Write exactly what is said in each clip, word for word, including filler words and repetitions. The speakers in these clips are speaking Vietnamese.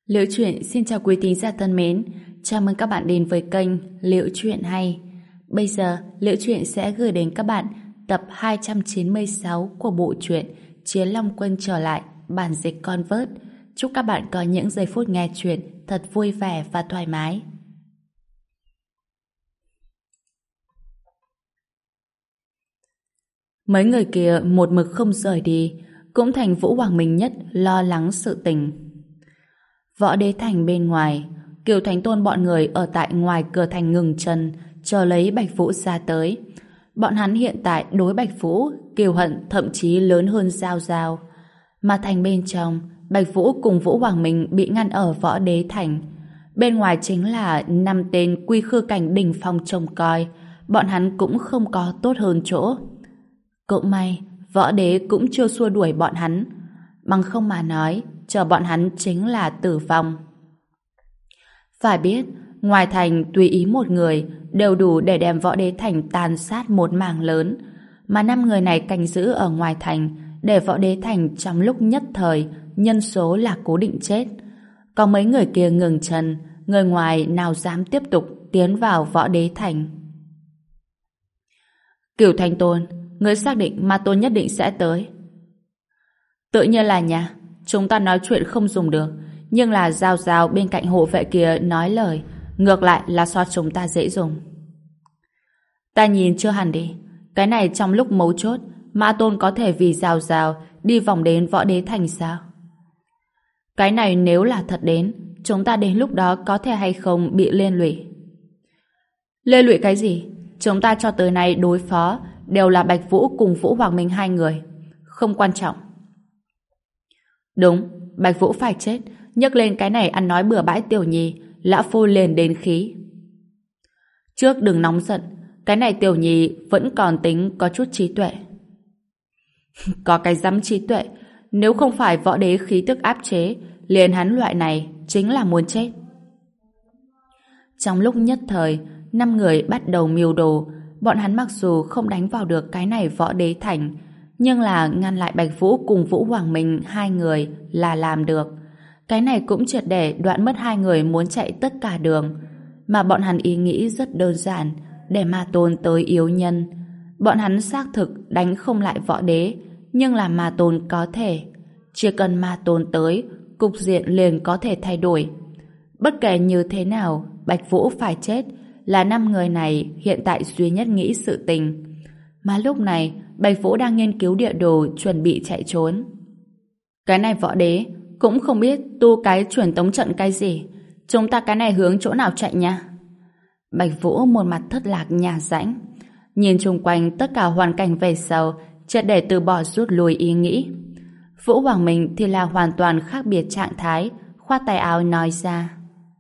Liễu Chuyện xin chào quý thính giả thân mến, chào mừng các bạn đến với kênh Liễu Chuyện Hay. Bây giờ, Liễu Chuyện sẽ gửi đến các bạn tập hai trăm chín mươi sáu của bộ truyện Chiến Long Quân trở lại, bản dịch Convert. Chúc các bạn có những giây phút nghe chuyện thật vui vẻ và thoải mái. Mấy người kia một mực không rời đi, cũng thành Vũ Hoàng Minh Nhất lo lắng sự tình. Võ Đế Thành bên ngoài, Kiều Thánh Tôn bọn người ở tại ngoài cửa thành ngừng chân, chờ lấy Bạch Vũ ra tới. Bọn hắn hiện tại đối Bạch Vũ, kiều hận thậm chí lớn hơn Giao Giao. Mà thành bên trong, Bạch Vũ cùng Vũ Hoàng Minh bị ngăn ở Võ Đế Thành. Bên ngoài chính là năm tên quy khư cảnh đỉnh phong trông coi, bọn hắn cũng không có tốt hơn chỗ. Cũng may, Võ Đế cũng chưa xua đuổi bọn hắn. Bằng không mà nói, chờ bọn hắn chính là tử vong. Phải biết, ngoài thành tùy ý một người đều đủ để đem Võ Đế Thành tàn sát một mảng lớn, mà năm người này canh giữ ở ngoài thành để Võ Đế Thành trong lúc nhất thời nhân số là cố định chết. Có mấy người kia ngừng chân, người ngoài nào dám tiếp tục tiến vào Võ Đế Thành. Cửu Thánh Tôn, người xác định Ma Tôn nhất định sẽ tới. Tự nhiên là nhà, chúng ta nói chuyện không dùng được, nhưng là Giao Giao bên cạnh hộ vệ kia nói lời, ngược lại là so chúng ta dễ dùng. Ta nhìn chưa hẳn đi, cái này trong lúc mấu chốt, Ma Tôn có thể vì Giao Giao đi vòng đến Võ Đế Thành sao? Cái này nếu là thật đến, chúng ta đến lúc đó có thể hay không bị liên lụy? Liên lụy cái gì? Chúng ta cho tới nay đối phó đều là Bạch Vũ cùng Vũ Hoàng Minh hai người, không quan trọng. Đúng, Bạch Vũ phải chết, nhắc lên cái này ăn nói bừa bãi Tiểu Nhi, lão phu liền đến khí. Trước đừng nóng giận, cái này Tiểu Nhi vẫn còn tính có chút trí tuệ. Có cái dám trí tuệ, nếu không phải Võ Đế khí tức áp chế, liền hắn loại này chính là muốn chết. Trong lúc nhất thời, năm người bắt đầu mưu đồ, bọn hắn mặc dù không đánh vào được cái này Võ Đế Thành, nhưng là ngăn lại Bạch Vũ cùng Vũ Hoàng Minh hai người là làm được. Cái này cũng triệt để đoạn mất hai người muốn chạy tất cả đường. Mà bọn hắn ý nghĩ rất đơn giản, để Ma Tôn tới yếu nhân. Bọn hắn xác thực đánh không lại Võ Đế, nhưng là Ma Tôn có thể. Chỉ cần Ma Tôn tới, cục diện liền có thể thay đổi. Bất kể như thế nào, Bạch Vũ phải chết, là năm người này hiện tại duy nhất nghĩ sự tình. Mà lúc này, Bạch Vũ đang nghiên cứu địa đồ chuẩn bị chạy trốn. Cái này Võ Đế cũng không biết tu cái truyền tống trận cái gì. Chúng ta cái này hướng chỗ nào chạy nha? Bạch Vũ một mặt thất lạc nhà rãnh. Nhìn chung quanh tất cả hoàn cảnh về sau, triệt để từ bỏ rút lui ý nghĩ. Vũ Hoàng Minh thì là hoàn toàn khác biệt trạng thái, khoát tay áo nói ra.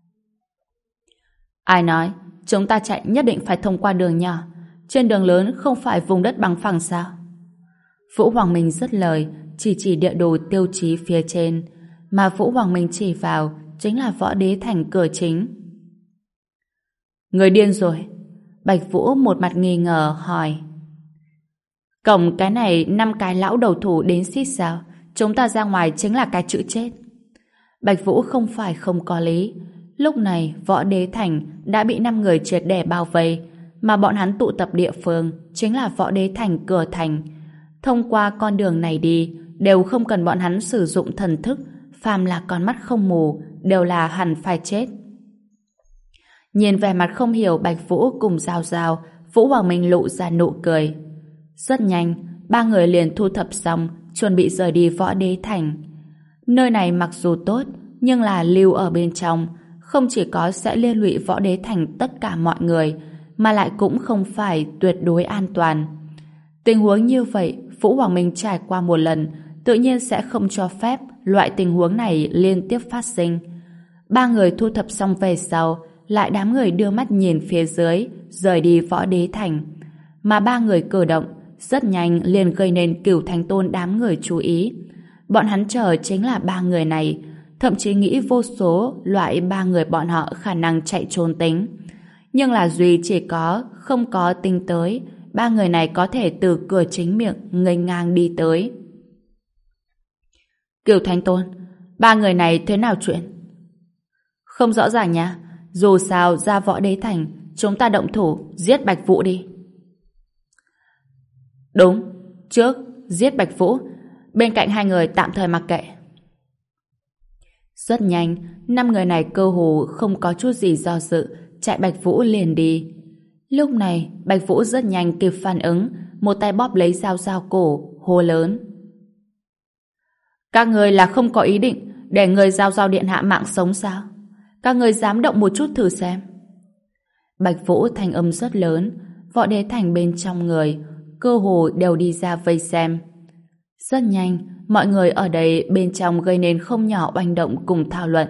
Ai nói, chúng ta chạy nhất định phải thông qua đường nhỏ. Trên đường lớn không phải vùng đất bằng phẳng sao? Vũ Hoàng Minh dứt lời, chỉ chỉ địa đồ tiêu chí phía trên, mà Vũ Hoàng Minh chỉ vào chính là Võ Đế Thành cửa chính. Người điên rồi. Bạch Vũ một mặt nghi ngờ hỏi. Cổng cái này năm cái lão đầu thủ đến xít sao? Chúng ta ra ngoài chính là cái chữ chết. Bạch Vũ không phải không có lý. Lúc này Võ Đế Thành đã bị năm người triệt để bao vây, mà bọn hắn tụ tập địa phương chính là Võ Đế Thành cửa thành. Thông qua con đường này đi đều không cần bọn hắn sử dụng thần thức, phàm là con mắt không mù đều là hẳn phải chết. Nhìn vẻ mặt không hiểu Bạch Vũ cùng Giao Giao, Vũ Hoàng Minh lộ ra nụ cười. Rất nhanh, ba người liền thu thập xong, chuẩn bị rời đi Võ Đế Thành. Nơi này mặc dù tốt, nhưng là lưu ở bên trong, không chỉ có sẽ liên lụy Võ Đế Thành tất cả mọi người, mà lại cũng không phải tuyệt đối an toàn. Tình huống như vậy, Vũ Hoàng Minh trải qua một lần, tự nhiên sẽ không cho phép loại tình huống này liên tiếp phát sinh. Ba người thu thập xong về sau, lại đám người đưa mắt nhìn phía dưới, rời đi Võ Đế Thành. Mà ba người cử động, rất nhanh liền gây nên Cửu Thánh Tôn đám người chú ý. Bọn hắn chờ chính là ba người này, thậm chí nghĩ vô số loại ba người bọn họ khả năng chạy trốn tính. Nhưng là duy chỉ có không có tính tới ba người này có thể từ cửa chính miệng nghênh ngang đi tới. Cửu Thánh Tôn, ba người này thế nào chuyện? Không rõ ràng nha. Dù sao ra Võ Đế Thành, chúng ta động thủ, giết Bạch Vũ đi. Đúng, trước giết Bạch Vũ, bên cạnh hai người tạm thời mặc kệ. Rất nhanh, năm người này cơ hồ không có chút gì do dự, chạy Bạch Vũ liền đi. Lúc này, Bạch Vũ rất nhanh kịp phản ứng, một tay bóp lấy dao dao cổ, hô lớn. Các người là không có ý định để người Giao Giao điện hạ mạng sống sao? Các người dám động một chút thử xem. Bạch Vũ thanh âm rất lớn, Võ Đế Thành bên trong người, cơ hồ đều đi ra vây xem. Rất nhanh, mọi người ở đây bên trong gây nên không nhỏ oanh động cùng thảo luận.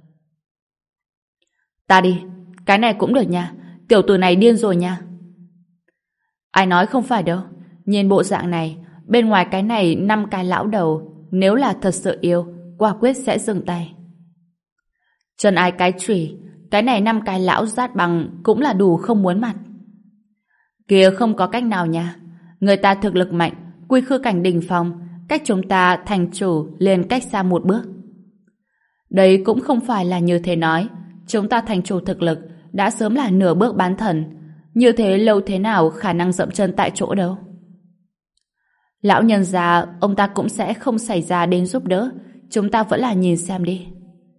Ta đi, cái này cũng được nha, tiểu tử này điên rồi nha. Ai nói không phải đâu, nhìn bộ dạng này, bên ngoài cái này năm cái lão đầu, nếu là thật sự yêu, quả quyết sẽ dừng tay. Chân ai cái chùy, cái này năm cái lão rát bằng cũng là đủ không muốn mặt. Kìa không có cách nào nha, người ta thực lực mạnh, quy khư cảnh đỉnh phong, cách chúng ta thành chủ liền cách xa một bước. Đấy cũng không phải là như thế nói, chúng ta thành chủ thực lực đã sớm là nửa bước bán thần, như thế lâu thế nào khả năng dậm chân tại chỗ đâu. Lão nhân già, ông ta cũng sẽ không xảy ra đến giúp đỡ, chúng ta vẫn là nhìn xem đi.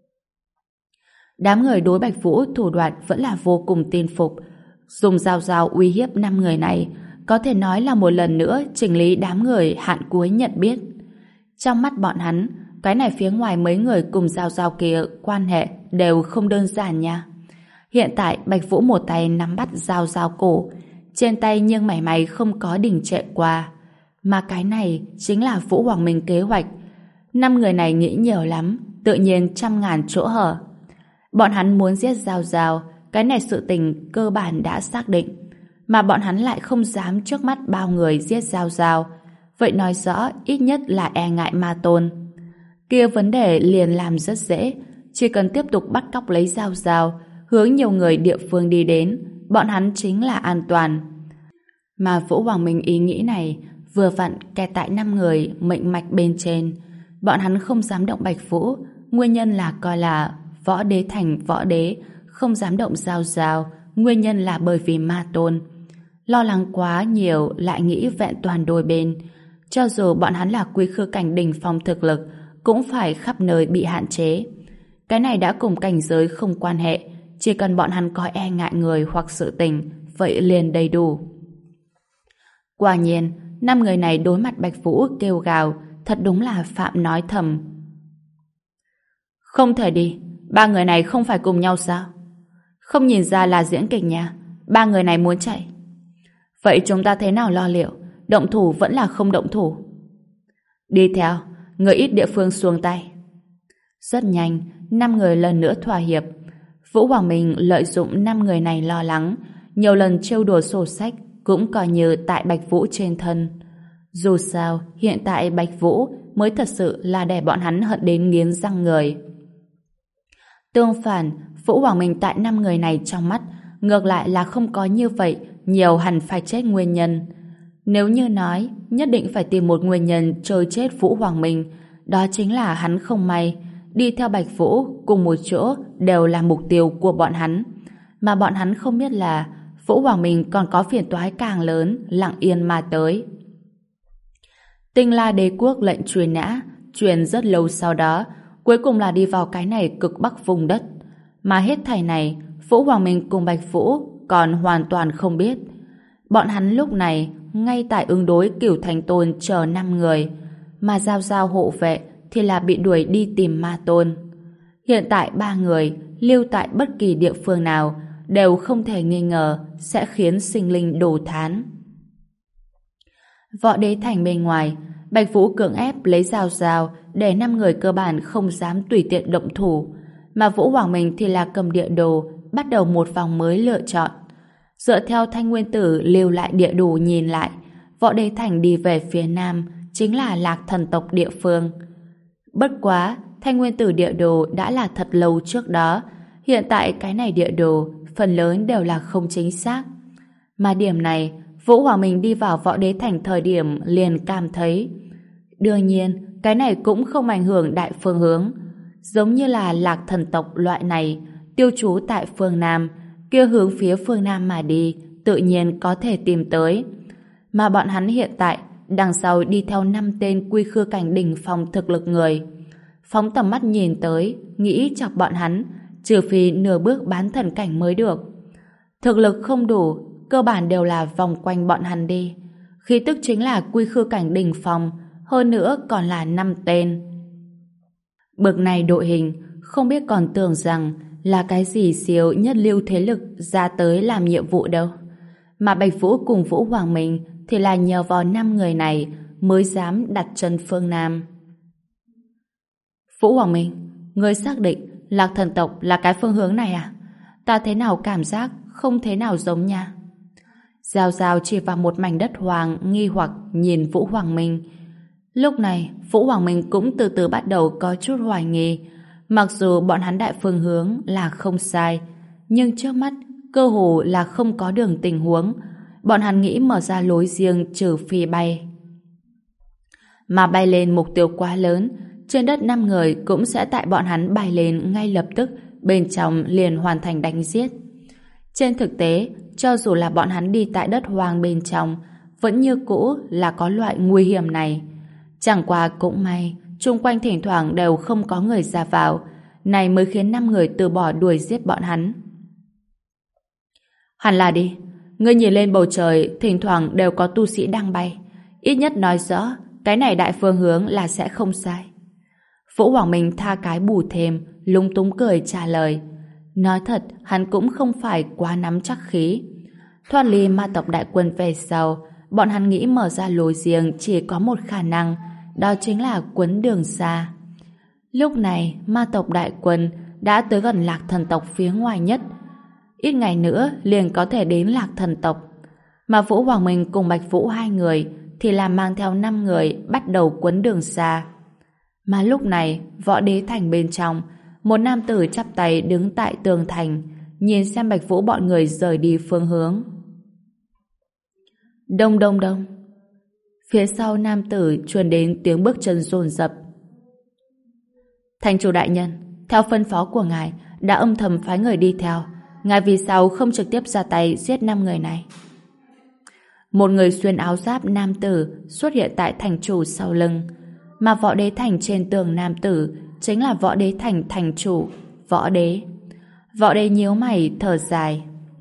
Đám người đối Bạch Vũ thủ đoạn vẫn là vô cùng tin phục, dùng dao dao uy hiếp năm người này, có thể nói là một lần nữa chỉnh lý đám người hạn cuối nhận biết. Trong mắt bọn hắn, cái này phía ngoài mấy người cùng dao dao kia quan hệ đều không đơn giản nha. Hiện tại Bạch Vũ một tay nắm bắt dao dao cổ, trên tay nhưng mảy may không có đình trệ qua. Mà cái này chính là Vũ Hoàng Minh kế hoạch. Năm người này nghĩ nhiều lắm, tự nhiên trăm ngàn chỗ hở. Bọn hắn muốn giết Giao Giao, cái này sự tình cơ bản đã xác định. Mà bọn hắn lại không dám trước mắt bao người giết Giao Giao. Vậy nói rõ ít nhất là e ngại Ma Tôn. Kia vấn đề liền làm rất dễ. Chỉ cần tiếp tục bắt cóc lấy Giao Giao, hướng nhiều người địa phương đi đến, bọn hắn chính là an toàn. Mà Vũ Hoàng Minh ý nghĩ này vừa vặn kẹt tại năm người mệnh mạch bên trên. Bọn hắn không dám động Bạch Vũ, nguyên nhân là coi là Võ Đế Thành Võ Đế không dám động Giao Giao, nguyên nhân là bởi vì Ma Tôn. Lo lắng quá nhiều lại nghĩ vẹn toàn đôi bên. Cho dù bọn hắn là quy khư cảnh đỉnh phong thực lực, cũng phải khắp nơi bị hạn chế. Cái này đã cùng cảnh giới không quan hệ, chỉ cần bọn hắn có e ngại người hoặc sự tình, vậy liền đầy đủ. Quả nhiên, năm người này đối mặt Bạch Vũ kêu gào, thật đúng là Phạm nói thầm. Không thể đi, ba người này không phải cùng nhau sao? Không nhìn ra là diễn kịch nha, ba người này muốn chạy. Vậy chúng ta thế nào lo liệu, động thủ vẫn là không động thủ? Đi theo, người ít địa phương xuông tay. Rất nhanh, năm người lần nữa thỏa hiệp. Vũ Hoàng Minh lợi dụng năm người này lo lắng, nhiều lần trêu đùa sổ sách, cũng coi như tại Bạch Vũ trên thân. Dù sao, hiện tại Bạch Vũ mới thật sự là để bọn hắn hận đến nghiến răng người. Tương phản, Vũ Hoàng Minh tại năm người này trong mắt, ngược lại là không có như vậy, nhiều hẳn phải chết nguyên nhân. Nếu như nói, nhất định phải tìm một nguyên nhân chơi chết Vũ Hoàng Minh, đó chính là hắn không may, đi theo Bạch Vũ cùng một chỗ đều là mục tiêu của bọn hắn. Mà bọn hắn không biết là Vũ Hoàng Minh còn có phiền toái càng lớn lặng yên mà tới. Tinh La Đế Quốc lệnh truy nã truyền rất lâu sau đó, cuối cùng là đi vào cái này cực bắc vùng đất. Mà hết thảy này, Vũ Hoàng Minh cùng Bạch Vũ còn hoàn toàn không biết. Bọn hắn lúc này ngay tại ứng đối Cửu Thành Tôn chờ năm người, mà Giao Giao hộ vệ thì là bị đuổi đi tìm Ma Tôn. Hiện tại ba người lưu tại bất kỳ địa phương nào đều không thể nghi ngờ sẽ khiến sinh linh đổ thán. Võ Đế Thành bên ngoài, Bạch Vũ cưỡng ép lấy Giao Giao để năm người cơ bản không dám tùy tiện động thủ, mà Vũ Hoàng Minh thì là cầm địa đồ bắt đầu một vòng mới lựa chọn. Dựa theo Thanh Nguyên Tử lưu lại địa đồ nhìn lại, Võ Đế Thành đi về phía nam chính là Lạc Thần tộc địa phương. Bất quá, Thanh Nguyên Tử địa đồ đã là thật lâu trước đó, hiện tại cái này địa đồ phần lớn đều là không chính xác. Mà điểm này, Vũ Hoàng Minh đi vào Võ Đế Thành thời điểm liền cảm thấy. Đương nhiên, cái này cũng không ảnh hưởng đại phương hướng. Giống như là Lạc Thần tộc loại này, tiêu trú tại phương Nam, kia hướng phía phương Nam mà đi, tự nhiên có thể tìm tới. Mà bọn hắn hiện tại, đằng sau đi theo năm tên quy khư cảnh đỉnh phong thực lực người. Phóng tầm mắt nhìn tới, nghĩ chọc bọn hắn, trừ phi nửa bước bán thần cảnh mới được. Thực lực không đủ, cơ bản đều là vòng quanh bọn hắn đi. Khí tức chính là quy khư cảnh đỉnh phong, hơn nữa còn là năm tên. Bực này đội hình, không biết còn tưởng rằng là cái gì siêu nhất lưu thế lực ra tới làm nhiệm vụ đâu. Mà Bạch Vũ cùng Vũ Hoàng Minh thì là nhờ vào năm người này mới dám đặt chân phương Nam. Vũ Hoàng Minh, ngươi xác định Lạc Thần tộc là cái phương hướng này à? Ta thế nào cảm giác không thế nào giống nha. Giao Giao chỉ vào một mảnh đất hoàng nghi hoặc nhìn Vũ Hoàng Minh. Lúc này, Vũ Hoàng Minh cũng từ từ bắt đầu có chút hoài nghi. Mặc dù bọn hắn đại phương hướng là không sai, nhưng trước mắt cơ hồ là không có đường tình huống. Bọn hắn nghĩ mở ra lối riêng trừ phi bay. Mà bay lên mục tiêu quá lớn, trên đất năm người cũng sẽ tại bọn hắn bay lên ngay lập tức, bên trong liền hoàn thành đánh giết. Trên thực tế, cho dù là bọn hắn đi tại đất hoang bên trong, vẫn như cũ là có loại nguy hiểm này. Chẳng qua cũng may, chung quanh thỉnh thoảng đều không có người ra vào, này mới khiến năm người từ bỏ đuổi giết bọn hắn. Hẳn là đi, ngươi nhìn lên bầu trời, thỉnh thoảng đều có tu sĩ đang bay. Ít nhất nói rõ, cái này đại phương hướng là sẽ không sai. Vũ Hoàng Minh tha cái bù thêm, lúng túng cười trả lời. Nói thật, hắn cũng không phải quá nắm chắc khí. Thoát ly ma tộc đại quân về sau, bọn hắn nghĩ mở ra lối riêng chỉ có một khả năng, đó chính là quấn đường xa. Lúc này, ma tộc đại quân đã tới gần Lạc Thần tộc phía ngoài nhất. Ít ngày nữa liền có thể đến Lạc Thần tộc. Mà Vũ Hoàng Minh cùng Bạch Vũ hai người thì là mang theo năm người bắt đầu quấn đường xa. Mà lúc này, Võ Đế Thành bên trong, một nam tử chắp tay đứng tại tường thành, nhìn xem Bạch Vũ bọn người rời đi phương hướng. Đông đông đông. Phía sau nam tử truyền đến tiếng bước chân dồn dập. Thành chủ đại nhân, theo phân phó của ngài, đã âm thầm phái người đi theo. Ngài vì sao không trực tiếp ra tay giết năm người này? Một người xuyên áo giáp nam tử xuất hiện tại thành chủ sau lưng. Mà Võ Đế Thành trên tường nam tử chính là Võ Đế Thành thành chủ, Võ Đế. Võ Đế nhíu mày thở dài.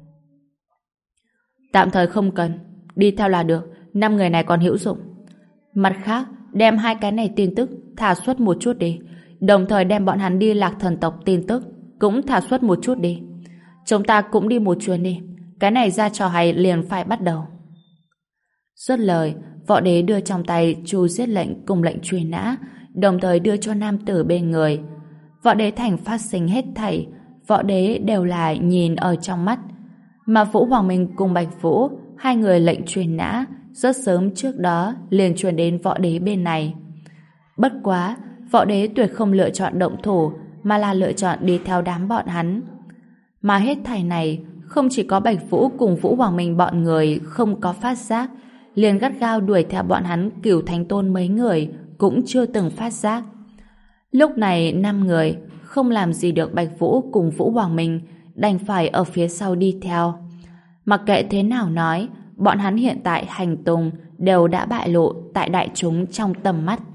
Tạm thời không cần, đi theo là được, năm người này còn hữu dụng. Mặt khác, đem hai cái này tin tức thả xuất một chút đi, đồng thời đem bọn hắn đi Lạc Thần tộc tin tức cũng thả xuất một chút đi. Chúng ta cũng đi một chuyến đi, cái này ra trò hay liền phải bắt đầu. Dứt lời, Võ Đế đưa trong tay chu giết lệnh cùng lệnh truy nã, đồng thời đưa cho nam tử bên người. Võ Đế Thành phát sinh hết thảy, Võ Đế đều là nhìn ở trong mắt. Mà Vũ Hoàng Minh cùng Bạch Vũ, hai người lệnh truy nã rất sớm trước đó liền truyền đến Võ Đế bên này. Bất quá, Võ Đế tuyệt không lựa chọn động thủ, mà là lựa chọn đi theo đám bọn hắn. Mà hết thảy này, không chỉ có Bạch Vũ cùng Vũ Hoàng Minh bọn người không có phát giác, liền gắt gao đuổi theo bọn hắn Cửu Thánh Tôn mấy người cũng chưa từng phát giác. Lúc này năm người không làm gì được Bạch Vũ cùng Vũ Hoàng Minh, đành phải ở phía sau đi theo. Mặc kệ thế nào nói, bọn hắn hiện tại hành tung đều đã bại lộ tại đại chúng trong tầm mắt.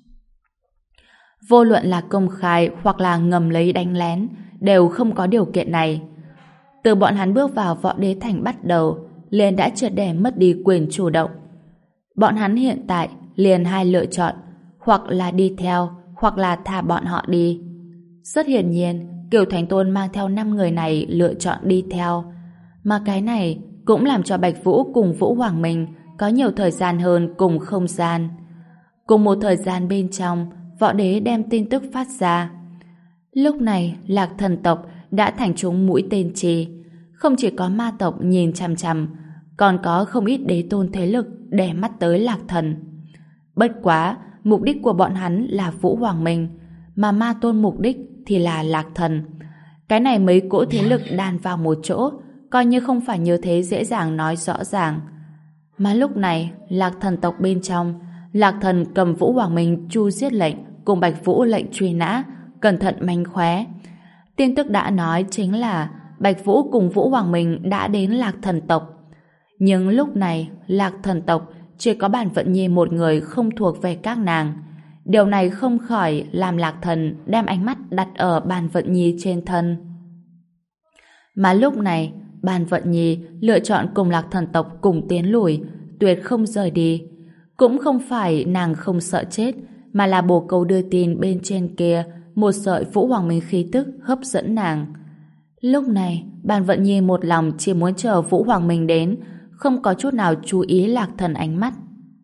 Vô luận là công khai hoặc là ngầm lấy đánh lén, đều không có điều kiện này. Từ bọn hắn bước vào Võ Đế Thành bắt đầu, liền đã triệt để mất đi quyền chủ động. Bọn hắn hiện tại liền hai lựa chọn, hoặc là đi theo, hoặc là thả bọn họ đi. Rất hiển nhiên, Cửu Thánh Tôn mang theo năm người này lựa chọn đi theo. Mà cái này cũng làm cho Bạch Vũ cùng Vũ Hoàng Minh có nhiều thời gian hơn cùng không gian. Cùng một thời gian bên trong, Võ Đế đem tin tức phát ra. Lúc này, Lạc Thần tộc đã thành trúng mũi tên chi. Không chỉ có ma tộc nhìn chằm chằm, còn có không ít đế tôn thế lực để mắt tới Lạc Thần. Bất quá, mục đích của bọn hắn là Vũ Hoàng Minh, mà ma tôn mục đích thì là Lạc Thần. Cái này mấy cỗ thế lực đan vào một chỗ, coi như không phải như thế dễ dàng nói rõ ràng. Mà lúc này, Lạc Thần tộc bên trong, Lạc Thần cầm Vũ Hoàng Minh chu giết lệnh cùng Bạch Vũ lệnh truy nã, cẩn thận mánh khóe. Tin tức đã nói chính là Bạch Vũ cùng Vũ Hoàng Minh đã đến Lạc Thần tộc. Nhưng lúc này, Lạc Thần tộc chỉ có Bàn Vận Nhi một người không thuộc về các nàng. Điều này không khỏi làm Lạc Thần đem ánh mắt đặt ở Bàn Vận Nhi trên thân. Mà lúc này, Bàn Vận Nhi lựa chọn cùng Lạc Thần tộc cùng tiến lùi, tuyệt không rời đi. Cũng không phải nàng không sợ chết, mà là bồ câu đưa tin bên trên kia, một sợi Vũ Hoàng Minh khí tức hấp dẫn nàng. Lúc này, Bàn Vận Nhi một lòng chỉ muốn chờ Vũ Hoàng Minh đến, không có chút nào chú ý Lạc Thần ánh mắt.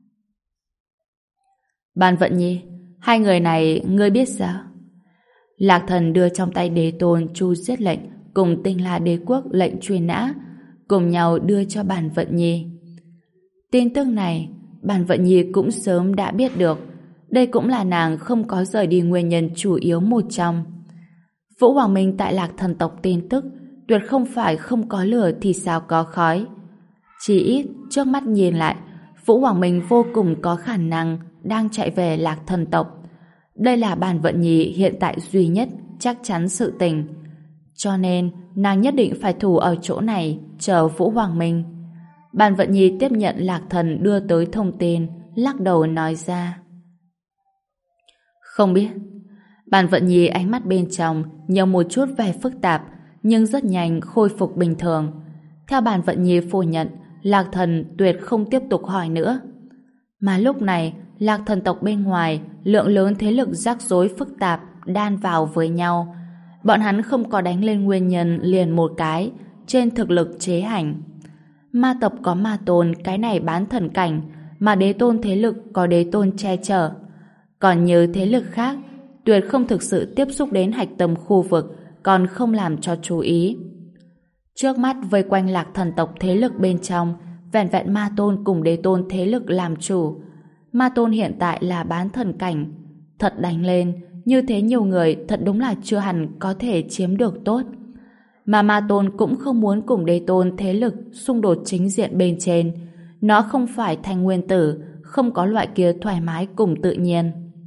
Bàn Vận Nhi, hai người này ngươi biết sao? Lạc Thần đưa trong tay Đế Tôn Chu giết lệnh cùng Tinh La Đế quốc lệnh truy nã, cùng nhau đưa cho Bàn Vận Nhi. Tin tức này, Bàn Vận Nhi cũng sớm đã biết được. Đây cũng là nàng không có rời đi nguyên nhân chủ yếu một trong. Vũ Hoàng Minh tại Lạc Thần tộc tin tức tuyệt không phải không có lửa thì sao có khói. Chỉ ít, trước mắt nhìn lại, Vũ Hoàng Minh vô cùng có khả năng đang chạy về Lạc Thần tộc. Đây là Bàn Vận Nhi hiện tại duy nhất chắc chắn sự tình. Cho nên, nàng nhất định phải thủ ở chỗ này chờ Vũ Hoàng Minh. Bàn Vận Nhi tiếp nhận Lạc Thần đưa tới thông tin, lắc đầu nói ra. Không biết. Bàn Vận Nhi ánh mắt bên trong nhiều một chút vẻ phức tạp, nhưng rất nhanh khôi phục bình thường. Theo Bàn Vận Nhi phủ nhận, Lạc Thần tuyệt không tiếp tục hỏi nữa. Mà lúc này, Lạc Thần tộc bên ngoài, lượng lớn thế lực rắc rối phức tạp đan vào với nhau. Bọn hắn không có đánh lên nguyên nhân liền một cái, trên thực lực chế hành. Ma tộc có ma tôn, cái này bán thần cảnh, mà đế tôn thế lực có đế tôn che chở. Còn như thế lực khác, tuyệt không thực sự tiếp xúc đến hạch tâm khu vực, còn không làm cho chú ý. Trước mắt vây quanh Lạc Thần tộc thế lực bên trong, vẹn vẹn ma tôn cùng đế tôn thế lực làm chủ. Ma tôn hiện tại là bán thần cảnh. Thật đánh lên, như thế nhiều người thật đúng là chưa hẳn có thể chiếm được tốt. Mà ma tôn cũng không muốn cùng đế tôn thế lực xung đột chính diện bên trên. Nó không phải thanh nguyên tử, không có loại kia thoải mái cùng tự nhiên.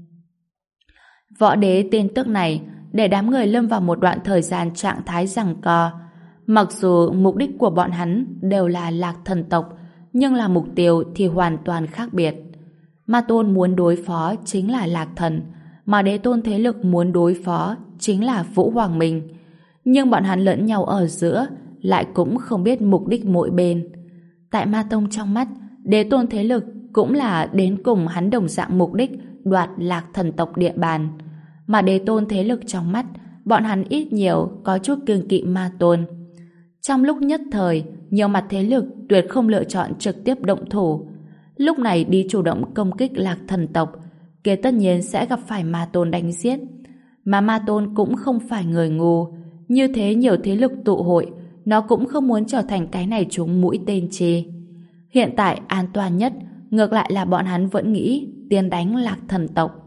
Võ đế tin tức này để đám người lâm vào một đoạn thời gian trạng thái giằng co. Mặc dù mục đích của bọn hắn đều là Lạc Thần tộc, nhưng là mục tiêu thì hoàn toàn khác biệt. Ma tôn muốn đối phó chính là Lạc Thần, mà đế tôn thế lực muốn đối phó chính là Vũ Hoàng Minh. Nhưng bọn hắn lẫn nhau ở giữa lại cũng không biết mục đích mỗi bên. Tại Ma tông trong mắt, đế tôn thế lực cũng là đến cùng hắn đồng dạng mục đích đoạt Lạc Thần tộc địa bàn. Mà đế tôn thế lực trong mắt, bọn hắn ít nhiều có chút kiêng kỵ Ma tôn. Trong lúc nhất thời, nhiều mặt thế lực tuyệt không lựa chọn trực tiếp động thủ. Lúc này đi chủ động công kích Lạc Thần tộc, kia tất nhiên sẽ gặp phải Ma tôn đánh giết. Mà Ma tôn cũng không phải người ngu, như thế nhiều thế lực tụ hội, nó cũng không muốn trở thành cái này trúng mũi tên chi. Hiện tại an toàn nhất, ngược lại là bọn hắn vẫn nghĩ tiến đánh Lạc Thần tộc.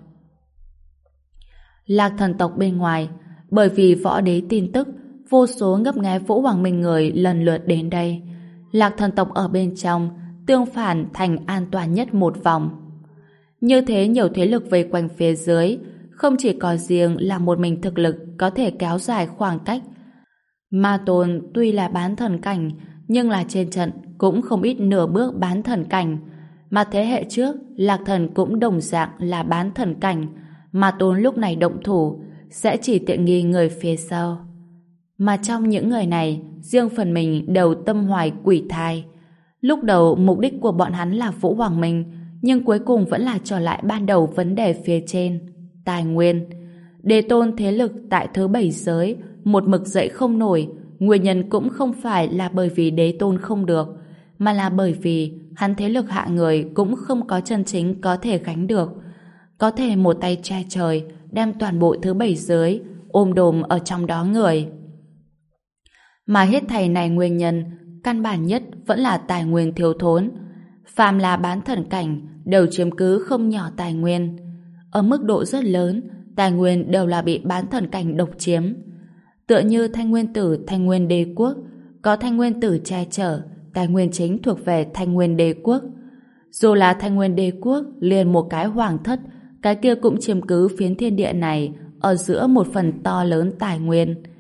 Lạc Thần tộc bên ngoài, bởi vì võ đế tin tức, vô số ngấp nghé Vũ Hoàng Minh người lần lượt đến đây. Lạc Thần tộc ở bên trong tương phản thành an toàn nhất một vòng. Như thế nhiều thế lực vây quanh phía dưới, không chỉ có riêng là một mình thực lực có thể kéo dài khoảng cách. Ma tôn tuy là bán thần cảnh, nhưng là trên trận cũng không ít nửa bước bán thần cảnh. Mà thế hệ trước, Lạc Thần cũng đồng dạng là bán thần cảnh. Ma tôn lúc này động thủ sẽ chỉ tiện nghi người phía sau. Mà trong những người này, riêng phần mình đều tâm hoài quỷ thai. Lúc đầu mục đích của bọn hắn là Vũ Hoàng Minh, nhưng cuối cùng vẫn là trở lại ban đầu vấn đề phía trên, tài nguyên. Đế tôn thế lực tại thứ bảy giới một mực dậy không nổi, nguyên nhân cũng không phải là bởi vì đế tôn không được, mà là bởi vì hắn thế lực hạ người cũng không có chân chính có thể gánh được. Có thể một tay che trời, đem toàn bộ thứ bảy giới ôm đồm ở trong đó người. Mà hết thảy này nguyên nhân, căn bản nhất vẫn là tài nguyên thiếu thốn. Phàm là bán thần cảnh đều chiếm cứ không nhỏ tài nguyên. Ở mức độ rất lớn, tài nguyên đều là bị bán thần cảnh độc chiếm. Tựa như Thanh Nguyên Tử, Thanh Nguyên Đế quốc, có Thanh Nguyên Tử che chở, tài nguyên chính thuộc về Thanh Nguyên Đế quốc. Dù là Thanh Nguyên Đế quốc liền một cái hoàng thất, cái kia cũng chiếm cứ phiến thiên địa này ở giữa một phần to lớn tài nguyên.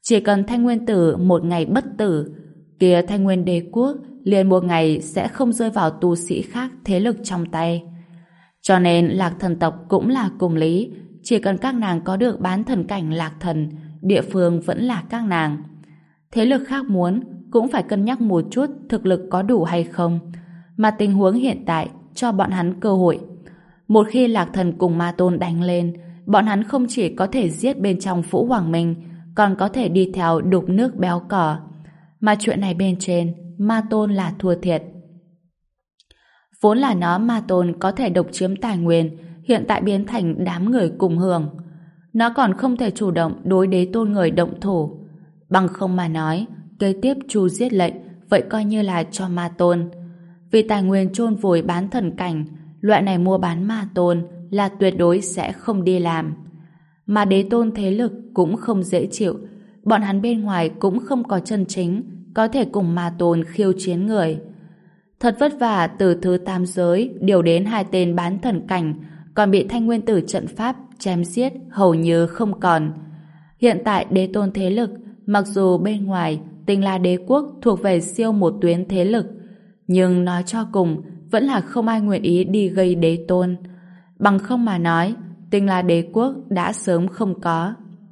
Chỉ cần Thanh Nguyên Tử một ngày bất tử, kia Thanh Nguyên Đế Quốc liền một ngày sẽ không rơi vào tu sĩ khác thế lực trong tay. Cho nên Lạc Thần tộc cũng là cùng lý, chỉ cần các nàng có được bán thần cảnh Lạc Thần, địa phương vẫn là các nàng. Thế lực khác muốn cũng phải cân nhắc một chút thực lực có đủ hay không, mà tình huống hiện tại cho bọn hắn cơ hội. Một khi Lạc Thần cùng Ma Tôn đánh lên, bọn hắn không chỉ có thể giết bên trong Vũ Hoàng Minh, còn có thể đi theo đục nước béo cò. Mà chuyện này bên trên, Ma Tôn là thua thiệt. Vốn là nó Ma Tôn có thể độc chiếm tài nguyên, hiện tại biến thành đám người cùng hưởng. Nó còn không thể chủ động đối Đế Tôn người động thủ. Bằng không mà nói, kế tiếp Chu giết lệnh, vậy coi như là cho Ma Tôn. Vì tài nguyên chôn vùi bán thần cảnh, loại này mua bán Ma Tôn là tuyệt đối sẽ không đi làm. Mà Đế Tôn thế lực cũng không dễ chịu, bọn hắn bên ngoài cũng không có chân chính có thể cùng Ma Tôn khiêu chiến người. Thật vất vả từ thứ tam giới điều đến hai tên bán thần cảnh, còn bị Thanh Nguyên Tử trận pháp chém giết hầu như không còn. Hiện tại Đế Tôn thế lực, mặc dù bên ngoài Tinh La Đế Quốc thuộc về siêu một tuyến thế lực, nhưng nói cho cùng vẫn là không ai nguyện ý đi gây Đế Tôn. Bằng không mà nói, Tinh La Đế Quốc đã sớm không có.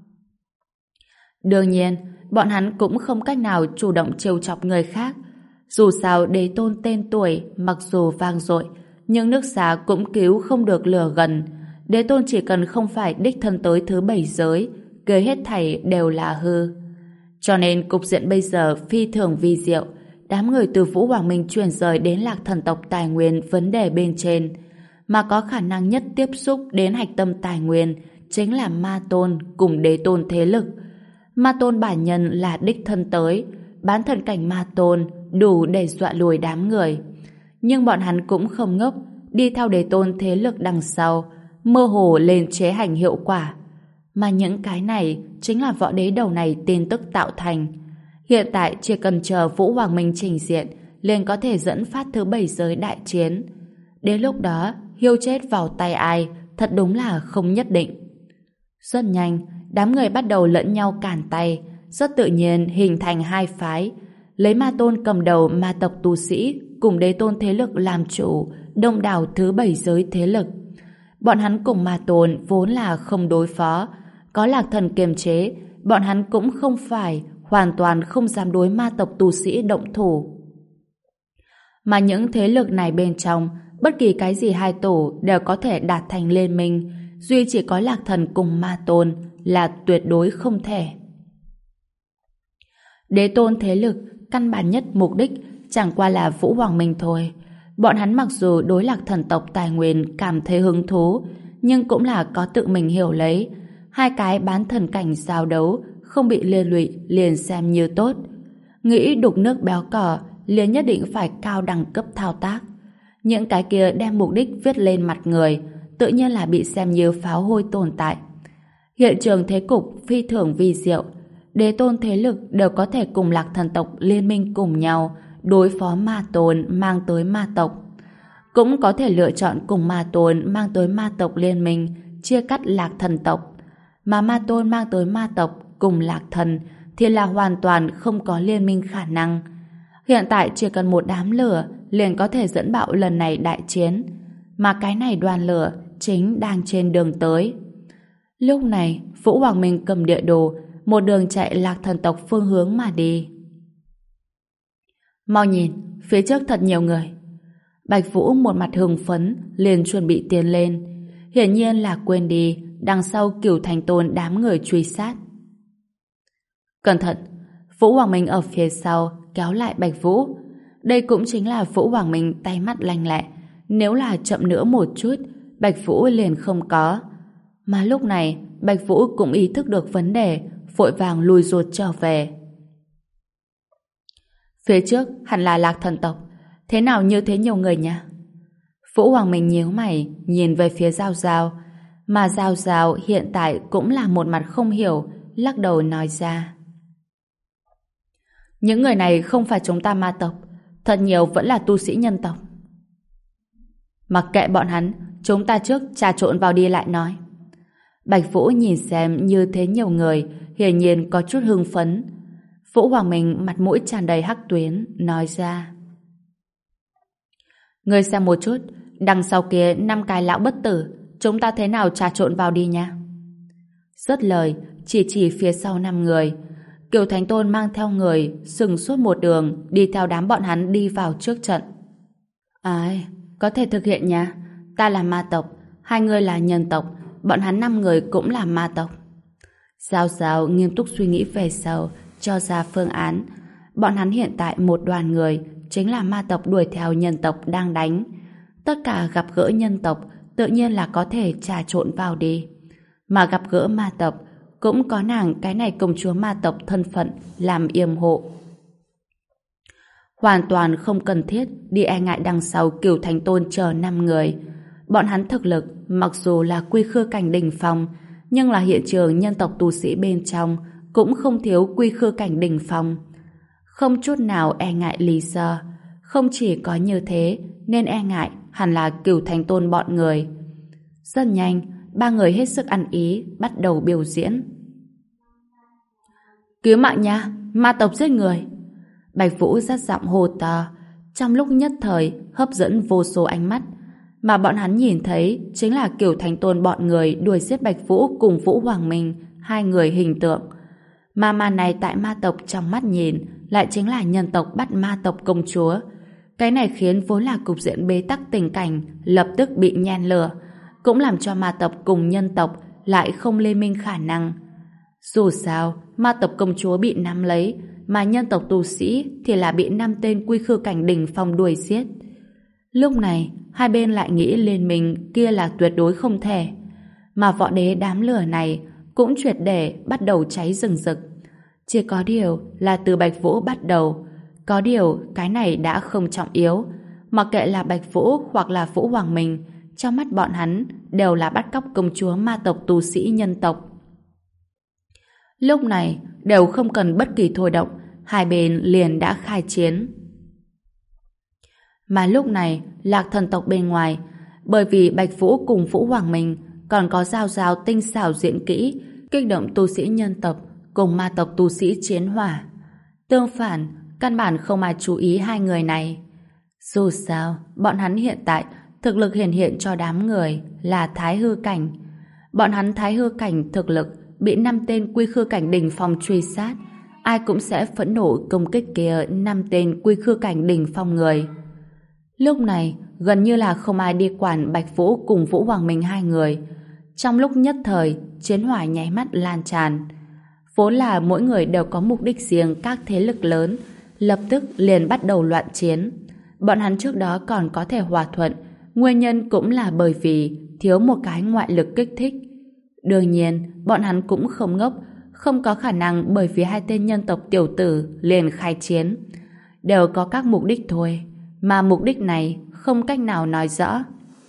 Đương nhiên, bọn hắn cũng không cách nào chủ động trêu chọc người khác. Dù sao Đế Tôn tên tuổi mặc dù vang dội, nhưng nước xa cũng cứu không được lửa gần. Đế Tôn chỉ cần không phải đích thân tới thứ bảy giới, kế hết thảy đều là hư. Cho nên cục diện bây giờ phi thường vi diệu. Đám người từ Vũ Hoàng Minh chuyển rời đến Lạc Thần tộc tài nguyên vấn đề bên trên, mà có khả năng nhất tiếp xúc đến hạch tâm tài nguyên chính là Ma Tôn cùng Đế Tôn thế lực. Ma Tôn bản nhân là đích thân tới, bán thần cảnh Ma Tôn đủ để dọa lùi đám người. Nhưng bọn hắn cũng không ngốc, đi theo Đế Tôn thế lực đằng sau, mơ hồ lên chế hành hiệu quả. Mà những cái này chính là võ đế đầu này tin tức tạo thành. Hiện tại chỉ cần chờ Vũ Hoàng Minh trình diện, liền có thể dẫn phát thứ bảy giới đại chiến. Đến lúc đó, hiêu chết vào tay ai, thật đúng là không nhất định. Rất nhanh, đám người bắt đầu lẫn nhau cản tay, rất tự nhiên hình thành hai phái. Lấy Ma Tôn cầm đầu ma tộc tu sĩ, cùng Đế Tôn thế lực làm chủ, đông đảo thứ bảy giới thế lực. Bọn hắn cùng Ma Tôn vốn là không đối phó, có Lạc Thần kiềm chế, bọn hắn cũng không phải hoàn toàn không dám đối ma tộc tu sĩ động thủ. Mà những thế lực này bên trong, bất kỳ cái gì hai tổ đều có thể đạt thành liên minh, duy chỉ có Lạc Thần cùng Ma Tôn là tuyệt đối không thể. Đế Tôn thế lực căn bản nhất mục đích chẳng qua là Vũ Hoàng Minh thôi. Bọn hắn mặc dù đối Lạc Thần tộc tài nguyên cảm thấy hứng thú, nhưng cũng là có tự mình hiểu lấy. Hai cái bán thần cảnh giao đấu không bị liên lụy liền xem như tốt. Nghĩ đục nước béo cò liền nhất định phải cao đẳng cấp thao tác. Những cái kia đem mục đích viết lên mặt người, tự nhiên là bị xem như pháo hôi tồn tại. Hiện trường thế cục phi thường vi diệu. Đế Tôn thế lực đều có thể cùng Lạc Thần tộc liên minh cùng nhau đối phó Ma Tôn mang tới ma tộc. Cũng có thể lựa chọn cùng Ma Tôn mang tới ma tộc liên minh, chia cắt Lạc Thần tộc. Mà Ma Tôn mang tới ma tộc cùng Lạc Thần thì là hoàn toàn không có liên minh khả năng. Hiện tại chỉ cần một đám lửa liền có thể dẫn bạo lần này đại chiến. Mà cái này đoàn lửa chính đang trên đường tới. Lúc này, Vũ Hoàng Minh cầm địa đồ, một đường chạy Lạc Thần tộc phương hướng mà đi. Mau nhìn, phía trước thật nhiều người. Bạch Vũ một mặt hưng phấn, liền chuẩn bị tiến lên. Hiển nhiên là quên đi, đằng sau Cửu Thành Tôn đám người truy sát. Cẩn thận! Vũ Hoàng Minh ở phía sau kéo lại Bạch Vũ. Đây cũng chính là Vũ Hoàng Minh tay mắt lanh lẹ. Nếu là chậm nữa một chút, Bạch Vũ liền không có. Mà lúc này, Bạch Vũ cũng ý thức được vấn đề, vội vàng lùi ruột trở về. Phía trước hẳn là Lạc Thần tộc. Thế nào như thế nhiều người nhỉ? Vũ Hoàng Minh nhíu mày, nhìn về phía Giao Giao. Mà Giao Giao hiện tại cũng là một mặt không hiểu, lắc đầu nói ra. Những người này không phải chúng ta ma tộc, thật nhiều vẫn là tu sĩ nhân tộc. Mặc kệ bọn hắn, chúng ta trước trà trộn vào đi lại nói. Bạch Vũ nhìn xem như thế nhiều người, hiển nhiên có chút hưng phấn. Vũ Hoàng Minh mặt mũi tràn đầy hắc tuyến, nói ra: Ngươi xem một chút, đằng sau kia năm cái lão bất tử, chúng ta thế nào trà trộn vào đi nha. Dứt lời, chỉ chỉ phía sau năm người. Kiều Thánh Tôn mang theo người, sừng suốt một đường, đi theo đám bọn hắn đi vào trước trận. Ai, có thể thực hiện nha. Ta là ma tộc, hai người là nhân tộc, bọn hắn năm người cũng là ma tộc. Giao Giao nghiêm túc suy nghĩ về sau, cho ra phương án. Bọn hắn hiện tại một đoàn người, chính là ma tộc đuổi theo nhân tộc đang đánh. Tất cả gặp gỡ nhân tộc, tự nhiên là có thể trà trộn vào đi. Mà gặp gỡ ma tộc, cũng có nàng cái này công chúa ma tộc thân phận làm yểm hộ. Hoàn toàn không cần thiết đi e ngại đằng sau Cửu Thánh Tôn chờ năm người. Bọn hắn thực lực mặc dù là quy khư cảnh đỉnh phong, nhưng là hiện trường nhân tộc tu sĩ bên trong cũng không thiếu quy khư cảnh đỉnh phong. Không chút nào e ngại lý do. Không chỉ có như thế, nên e ngại hẳn là Cửu Thánh Tôn bọn người. Rất nhanh, ba người hết sức ăn ý, bắt đầu biểu diễn. Cứu mạng nha, ma tộc giết người. Bạch Vũ rất giọng hô to, trong lúc nhất thời hấp dẫn vô số ánh mắt. Mà bọn hắn nhìn thấy chính là Cửu Thánh Tôn bọn người đuổi giết Bạch Vũ cùng Vũ Hoàng Minh, hai người hình tượng. Mà màn này tại ma tộc trong mắt nhìn lại chính là nhân tộc bắt ma tộc công chúa. Cái này khiến vốn là cục diện bế tắc tình cảnh lập tức bị nhen lửa, cũng làm cho ma tộc cùng nhân tộc lại không liên minh khả năng. Dù sao, ma tộc công chúa bị nắm lấy, mà nhân tộc tu sĩ thì là bị năm tên quy khư cảnh đỉnh phong đuổi giết. Lúc này, hai bên lại nghĩ liên minh kia là tuyệt đối không thể. Mà võ đế đám lửa này cũng triệt để bắt đầu cháy rừng rực. Chỉ có điều là từ Bạch Vũ bắt đầu. Có điều cái này đã không trọng yếu. Mặc kệ là Bạch Vũ hoặc là Vũ Hoàng Minh, trong mắt bọn hắn đều là bắt cóc công chúa ma tộc tu sĩ nhân tộc. Lúc này đều không cần bất kỳ thôi động, hai bên liền đã khai chiến. Mà lúc này Lạc Thần tộc bên ngoài, bởi vì Bạch Vũ cùng Vũ Hoàng Minh còn có Giao Giao tinh xảo diễn kỹ, kích động tu sĩ nhân tộc cùng ma tộc tu sĩ chiến hỏa. Tương phản, căn bản không ai chú ý hai người này. Dù sao, bọn hắn hiện tại thực lực hiển hiện cho đám người là Thái Hư cảnh. Bọn hắn Thái Hư cảnh thực lực bị năm tên quy khư cảnh đỉnh phong truy sát, ai cũng sẽ phẫn nộ công kích kia năm tên quy khư cảnh đỉnh phong người. Lúc này, gần như là không ai đi quản Bạch Vũ cùng Vũ Hoàng Minh hai người. Trong lúc nhất thời, chiến hỏa nháy mắt lan tràn. Vốn là mỗi người đều có mục đích riêng các thế lực lớn, lập tức liền bắt đầu loạn chiến. Bọn hắn trước đó còn có thể hòa thuận, nguyên nhân cũng là bởi vì thiếu một cái ngoại lực kích thích. Đương nhiên, bọn hắn cũng không ngốc, không có khả năng bởi vì hai tên nhân tộc tiểu tử liền khai chiến. Đều có các mục đích thôi, mà mục đích này không cách nào nói rõ.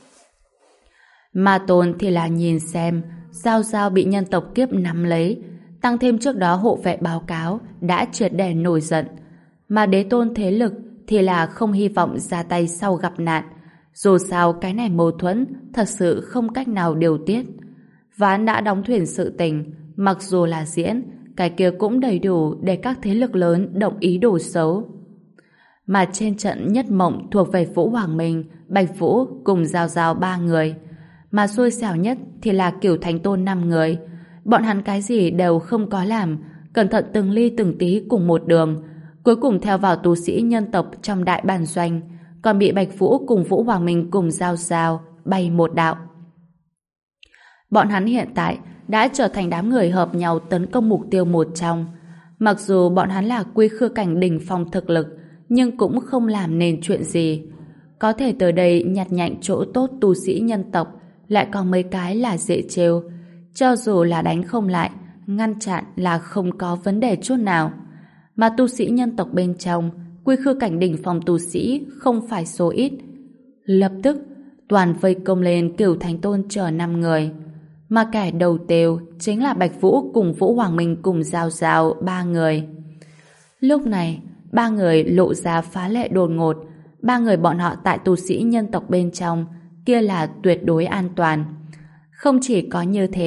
Ma Tôn thì là nhìn xem Giao Giao bị nhân tộc kiếp nắm lấy, tăng thêm trước đó hộ vệ báo cáo đã triệt để nổi giận. Mà Đế Tôn thế lực thì là không hy vọng ra tay sau gặp nạn. Dù sao cái này mâu thuẫn thật sự không cách nào điều tiết. Ván đã đóng thuyền sự tình, mặc dù là diễn, cái kia cũng đầy đủ để các thế lực lớn động ý đồ xấu. Mà trên trận nhất mộng thuộc về Vũ Hoàng Minh, Bạch Vũ cùng Giao Giao ba người. Mà xui xẻo nhất thì là Cửu Thánh Tôn năm người. Bọn hắn cái gì đều không có làm, cẩn thận từng ly từng tí cùng một đường. Cuối cùng theo vào tu sĩ nhân tộc trong đại bản doanh, còn bị Bạch Vũ cùng Vũ Hoàng Minh cùng Giao Giao bay một đạo. Bọn hắn hiện tại đã trở thành đám người hợp nhau tấn công mục tiêu một trong. Mặc dù bọn hắn là quy khư cảnh đỉnh phong thực lực, nhưng cũng không làm nên chuyện gì. Có thể từ đây nhặt nhạnh chỗ tốt tu sĩ nhân tộc, lại có mấy cái là dễ trêu. Cho dù là đánh không lại, ngăn chặn là không có vấn đề chút nào. Mà tu sĩ nhân tộc bên trong, quy khư cảnh đỉnh phong tu sĩ không phải số ít. Lập tức, toàn vây công lên Cửu Thánh Tôn chờ năm người. Mà kẻ đầu têu chính là Bạch Vũ cùng Vũ Hoàng Minh cùng Giao Giao ba người. Lúc này, ba người lộ ra phá lệ đột ngột. Ba người bọn họ tại tu sĩ nhân tộc bên trong kia là tuyệt đối an toàn. Không chỉ có như thế,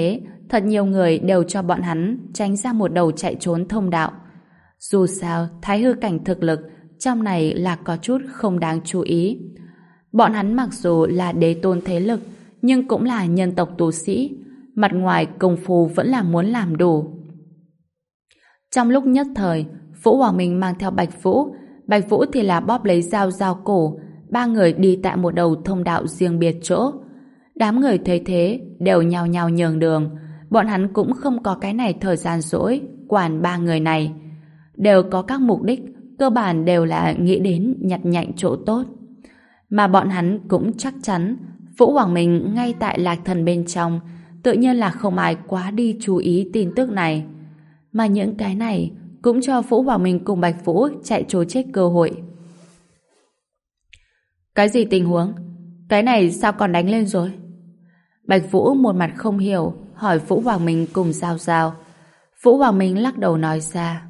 thật nhiều người đều cho bọn hắn tránh ra một đầu chạy trốn thông đạo. Dù sao, thái hư cảnh thực lực trong này là có chút không đáng chú ý. Bọn hắn mặc dù là đế tôn thế lực, nhưng cũng là nhân tộc tu sĩ, mặt ngoài công phu vẫn là muốn làm đủ. Trong lúc nhất thời, Vũ Hoàng Minh mang theo Bạch Vũ, Bạch Vũ thì là bóp lấy dao dao cổ, ba người đi tại một đầu thông đạo riêng biệt chỗ. Đám người thấy thế đều nhao nhao nhường đường, bọn hắn cũng không có cái này thời gian rỗi quản ba người này, đều có các mục đích, cơ bản đều là nghĩ đến nhặt nhạnh chỗ tốt. Mà bọn hắn cũng chắc chắn Vũ Hoàng Minh ngay tại Lạc Thần bên trong, tự nhiên là không ai quá đi chú ý tin tức này. Mà những cái này cũng cho Vũ Hoàng Minh cùng Bạch Vũ chạy trốn chết cơ hội. Cái gì tình huống? Cái này sao còn đánh lên rồi? Bạch Vũ một mặt không hiểu, hỏi Vũ Hoàng Minh cùng Giao Giao. Vũ Hoàng Minh lắc đầu nói ra.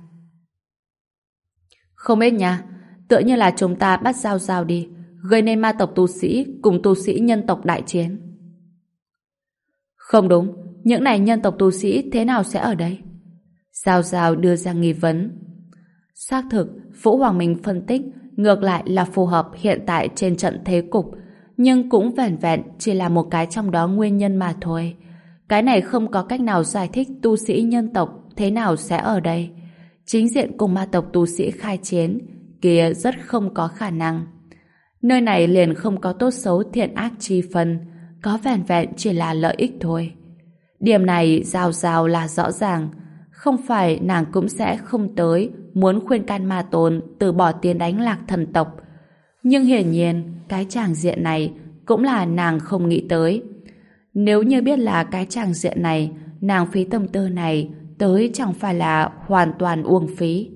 Không biết nha, tựa như là chúng ta bắt Giao Giao đi, gây nên ma tộc tu sĩ cùng tu sĩ nhân tộc đại chiến. Không đúng, những này nhân tộc tu sĩ thế nào sẽ ở đây? Giao Giao đưa ra nghi vấn. Xác thực, Vũ Hoàng Minh phân tích ngược lại là phù hợp hiện tại trên trận thế cục, nhưng cũng vẻn vẹn chỉ là một cái trong đó nguyên nhân mà thôi. Cái này không có cách nào giải thích tu sĩ nhân tộc thế nào sẽ ở đây. Chính diện cùng ma tộc tu sĩ khai chiến kia rất không có khả năng. Nơi này liền không có tốt xấu thiện ác chi phân, có vẻn vẹn chỉ là lợi ích thôi. Điểm này Giao Giao là rõ ràng, không phải nàng cũng sẽ không tới muốn khuyên can ma tôn từ bỏ tiến đánh Lạc Thần tộc. Nhưng hiển nhiên cái tràng diện này cũng là nàng không nghĩ tới. Nếu như biết là cái tràng diện này, nàng phí tâm tư này tới chẳng phải là hoàn toàn uổng phí.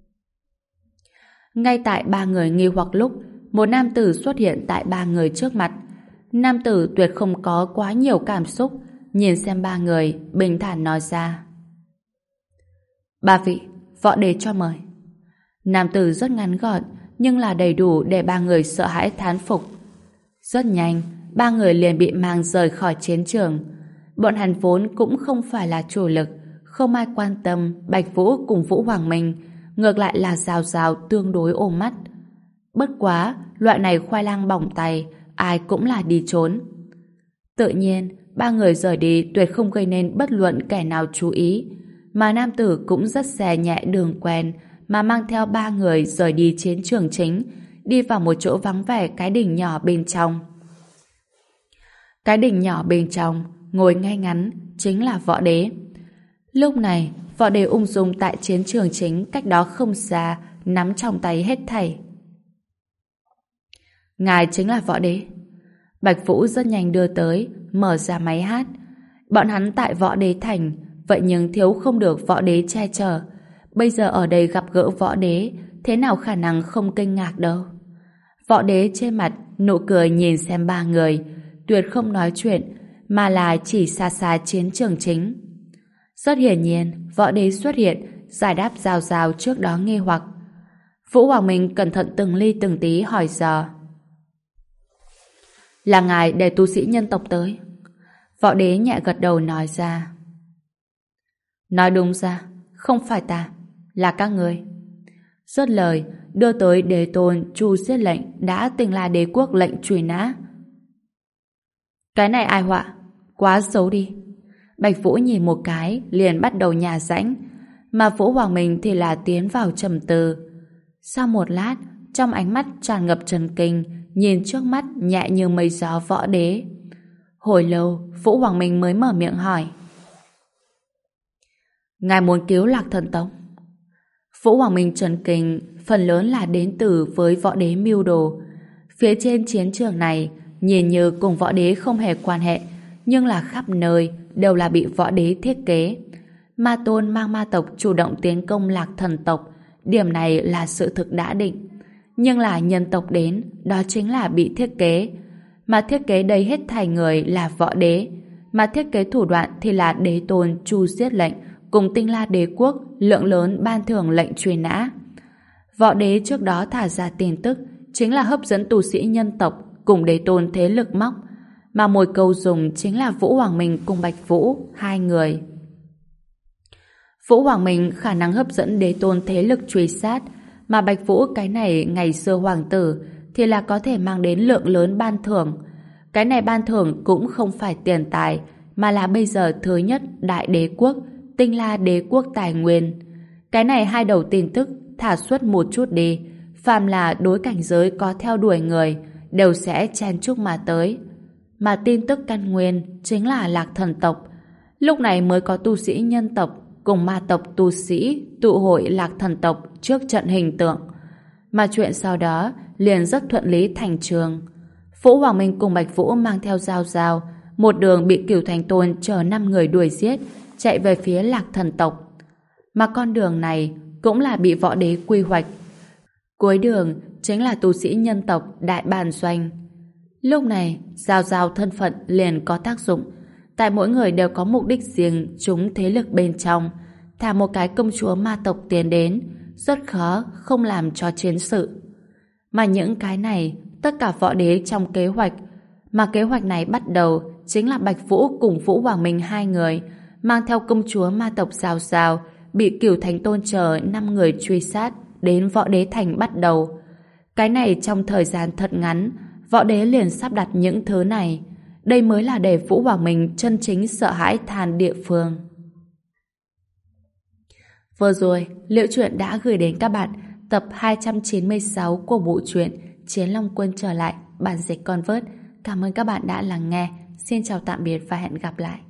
Ngay tại ba người nghi hoặc lúc, một nam tử xuất hiện tại ba người trước mặt. Nam tử tuyệt không có quá nhiều cảm xúc, nhìn xem ba người, bình thản nói ra. Ba vị, võ đế cho mời. Nam tử rất ngắn gọn, nhưng là đầy đủ để ba người sợ hãi thán phục. Rất nhanh, ba người liền bị mang rời khỏi chiến trường. Bọn hắn vốn cũng không phải là chủ lực, không ai quan tâm Bạch Vũ cùng Vũ Hoàng Minh, ngược lại là Giao Giao tương đối ôm mắt. Bất quá, loại này khoai lang bỏng tay, ai cũng là đi trốn. Tự nhiên, ba người rời đi tuyệt không gây nên bất luận kẻ nào chú ý, mà nam tử cũng rất xe nhẹ đường quen mà mang theo ba người rời đi chiến trường chính, đi vào một chỗ vắng vẻ cái đỉnh nhỏ bên trong. Cái đỉnh nhỏ bên trong, ngồi ngay ngắn, chính là võ đế. Lúc này, võ đế ung dung tại chiến trường chính cách đó không xa, nắm trong tay hết thảy. Ngài chính là võ đế. Bạch Vũ rất nhanh đưa tới, mở ra máy hát. Bọn hắn tại võ đế thành, vậy nhưng thiếu không được võ đế che chở. Bây giờ ở đây gặp gỡ võ đế, thế nào khả năng không kinh ngạc đâu. Võ đế trên mặt, nụ cười nhìn xem ba người, tuyệt không nói chuyện, mà là chỉ xa xa chiến trường chính. Rất hiển nhiên, võ đế xuất hiện, giải đáp Giao Giao trước đó nghi hoặc. Vũ Hoàng Minh cẩn thận từng ly từng tí hỏi dò. Là ngài để tu sĩ nhân tộc tới. Võ đế nhẹ gật đầu nói ra. Nói đúng ra, không phải ta, là các người. Dứt lời, đưa tới đế tôn Chu giết lệnh đã từng là đế quốc lệnh truy nã. Cái này ai họa? Quá xấu đi. Bạch Vũ nhìn một cái, liền bắt đầu nhà rãnh, mà Vũ Hoàng Minh thì là tiến vào trầm tư. Sau một lát, trong ánh mắt tràn ngập trần kinh, nhìn trước mắt nhẹ như mây gió võ đế. Hồi lâu, Vũ Hoàng Minh mới mở miệng hỏi. Ngài muốn cứu Lạc Thần tộc? Vũ Hoàng Minh trần kinh, phần lớn là đến từ với võ đế mưu đồ. Phía trên chiến trường này, nhìn như cùng võ đế không hề quan hệ, nhưng là khắp nơi đều là bị võ đế thiết kế. Ma tôn mang ma tộc chủ động tiến công Lạc Thần tộc, điểm này là sự thực đã định. Nhưng là nhân tộc đến, đó chính là bị thiết kế. Mà thiết kế đây hết thảy người là võ đế, mà thiết kế thủ đoạn thì là đế tôn Chu giết lệnh cùng Tinh La đế quốc lượng lớn ban thưởng lệnh truy nã. Võ đế trước đó thả ra tin tức chính là hấp dẫn tu sĩ nhân tộc cùng đế tôn thế lực móc, mà mồi câu dùng chính là Vũ Hoàng Minh cùng Bạch Vũ, hai người. Vũ Hoàng Minh khả năng hấp dẫn đế tôn thế lực truy sát, mà Bạch Vũ cái này ngày xưa hoàng tử thì là có thể mang đến lượng lớn ban thưởng. Cái này ban thưởng cũng không phải tiền tài, mà là bây giờ thứ nhất đại đế quốc, Tinh La đế quốc tài nguyên. Cái này hai đầu tin tức thả suốt một chút đi, phàm là đối cảnh giới có theo đuổi người đều sẽ chen chúc mà tới. Mà tin tức căn nguyên chính là Lạc Thần tộc. Lúc này mới có tu sĩ nhân tộc cùng ma tộc tu sĩ tụ hội Lạc Thần tộc trước trận hình tượng. Mà chuyện sau đó liền rất thuận lý thành trường. Vũ Hoàng Minh cùng Bạch Vũ mang theo dao dao, một đường bị Cửu Thành Tôn chở năm người đuổi giết, chạy về phía Lạc Thần tộc. Mà con đường này cũng là bị võ đế quy hoạch. Cuối đường chính là tu sĩ nhân tộc Đại Bản Doanh. Lúc này, giao giao thân phận liền có tác dụng. Tại mỗi người đều có mục đích riêng chúng thế lực bên trong. Thả một cái công chúa ma tộc tiến đến, rất khó không làm cho chiến sự. Mà những cái này, tất cả võ đế trong kế hoạch. Mà kế hoạch này bắt đầu chính là Bạch Vũ cùng Vũ Hoàng Minh hai người, mang theo công chúa ma tộc Giao Giao, bị Cửu Thành Tôn chờ năm người truy sát, đến võ đế thành bắt đầu. Cái này trong thời gian thật ngắn, võ đế liền sắp đặt những thứ này. Đây mới là để Vũ Hoàng Minh chân chính sợ hãi than địa phương. Vừa rồi, Liễu Chuyện đã gửi đến các bạn tập hai trăm chín mươi sáu của bộ truyện Chiến Long Quân trở lại, bản dịch Convert. Cảm ơn các bạn đã lắng nghe. Xin chào tạm biệt và hẹn gặp lại.